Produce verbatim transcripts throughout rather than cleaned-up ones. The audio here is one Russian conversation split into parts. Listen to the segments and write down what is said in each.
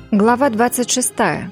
Глава двадцать шестая.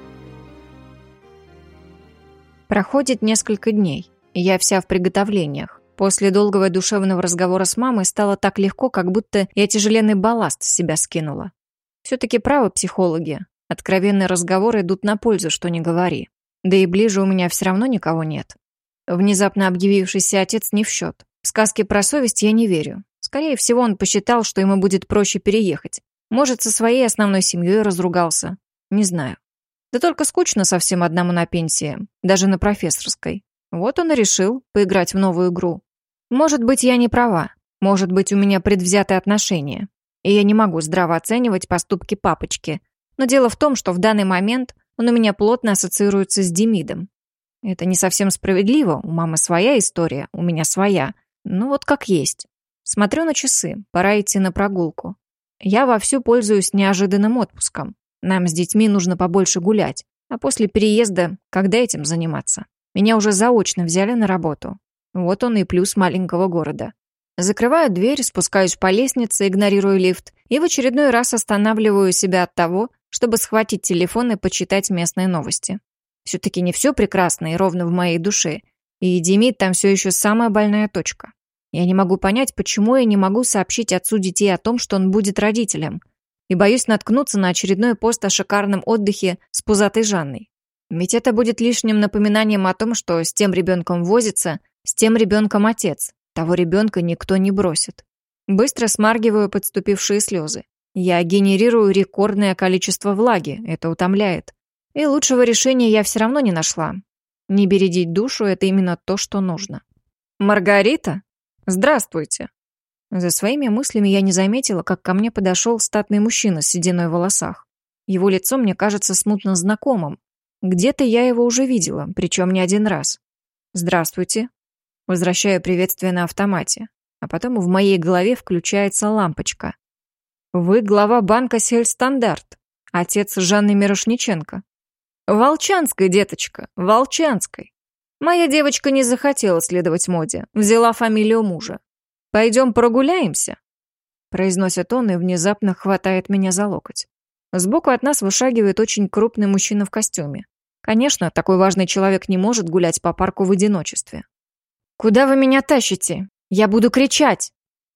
Проходит несколько дней, и я вся в приготовлениях. После долгого душевного разговора с мамой стало так легко, как будто я тяжеленный балласт с себя скинула. Все-таки правы психологи. Откровенные разговоры идут на пользу, что не говори. Да и ближе у меня все равно никого нет. Внезапно объявившийся отец не в счет. В сказки про совесть я не верю. Скорее всего, он посчитал, что ему будет проще переехать. Может, со своей основной семьей разругался. Не знаю. Да только скучно совсем одному на пенсии, даже на профессорской. Вот он и решил поиграть в новую игру. Может быть, я не права. Может быть, у меня предвзятое отношение. И я не могу здраво оценивать поступки папочки. Но дело в том, что в данный момент он у меня плотно ассоциируется с Демидом. Это не совсем справедливо. У мамы своя история, у меня своя. Ну вот как есть. Смотрю на часы. Пора идти на прогулку. Я вовсю пользуюсь неожиданным отпуском. Нам с детьми нужно побольше гулять. А после переезда, когда этим заниматься? Меня уже заочно взяли на работу. Вот он и плюс маленького города. Закрываю дверь, спускаюсь по лестнице, игнорируя лифт, и в очередной раз останавливаю себя от того, чтобы схватить телефон и почитать местные новости. Все-таки не все прекрасно и ровно в моей душе. И Демид там все еще самая больная точка. Я не могу понять, почему я не могу сообщить отцу детей о том, что он будет родителем. И боюсь наткнуться на очередной пост о шикарном отдыхе с пузатой Жанной. Ведь это будет лишним напоминанием о том, что с тем ребенком возится, с тем ребенком отец. Того ребенка никто не бросит. Быстро смаргиваю подступившие слезы. Я генерирую рекордное количество влаги, это утомляет. И лучшего решения я все равно не нашла. Не бередить душу – это именно то, что нужно. «Маргарита? Здравствуйте!» За своими мыслями я не заметила, как ко мне подошел статный мужчина с сединой в волосах. Его лицо мне кажется смутно знакомым. Где-то я его уже видела, причем не один раз. «Здравствуйте!» Возвращаю приветствие на автомате. А потом в моей голове включается лампочка. «Вы глава банка Сельстандарт, отец Жанны Мирошниченко». «Волчанской, деточка, Волчанской. Моя девочка не захотела следовать моде, взяла фамилию мужа. Пойдем прогуляемся?» Произносит он и внезапно хватает меня за локоть. Сбоку от нас вышагивает очень крупный мужчина в костюме. Конечно, такой важный человек не может гулять по парку в одиночестве. «Куда вы меня тащите? Я буду кричать!»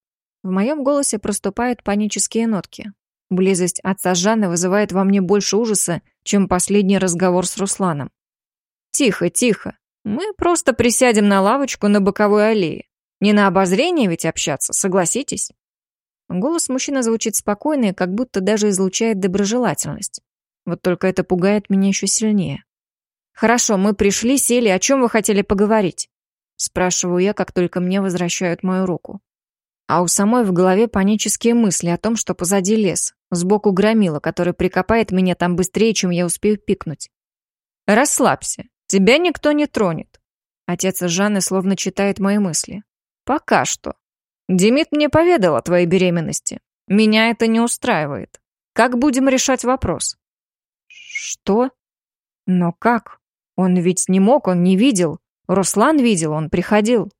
В моем голосе проступают панические нотки. Близость отца Жанны вызывает во мне больше ужаса, чем последний разговор с Русланом. «Тихо, тихо. Мы просто присядем на лавочку на боковой аллее. Не на обозрение ведь общаться, согласитесь?» Голос мужчины звучит спокойно и как будто даже излучает доброжелательность. Вот только это пугает меня еще сильнее. «Хорошо, мы пришли, сели. О чем вы хотели поговорить?» Спрашиваю я, как только мне возвращают мою руку. А у самой в голове панические мысли о том, что позади лес, сбоку громила, который прикопает меня там быстрее, чем я успею пикнуть. «Расслабься, тебя никто не тронет». Отец Жанны словно читает мои мысли. «Пока что. Демид мне поведал о твоей беременности. Меня это не устраивает. Как будем решать вопрос?» «Что? Но как? Он ведь не мог, он не видел. Руслан видел, он приходил».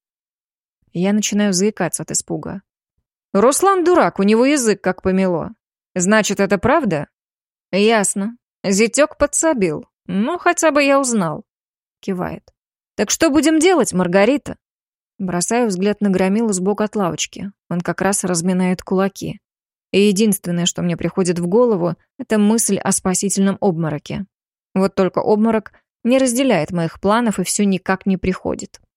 Я начинаю заикаться от испуга. «Руслан дурак, у него язык как помело. Значит, это правда?» «Ясно. Зятек подсобил. Ну, хотя бы я узнал». Кивает. «Так что будем делать, Маргарита?» Бросаю взгляд на громилу сбоку от лавочки. Он как раз разминает кулаки. И единственное, что мне приходит в голову, это мысль о спасительном обмороке. Вот только обморок не разделяет моих планов и все никак не приходит.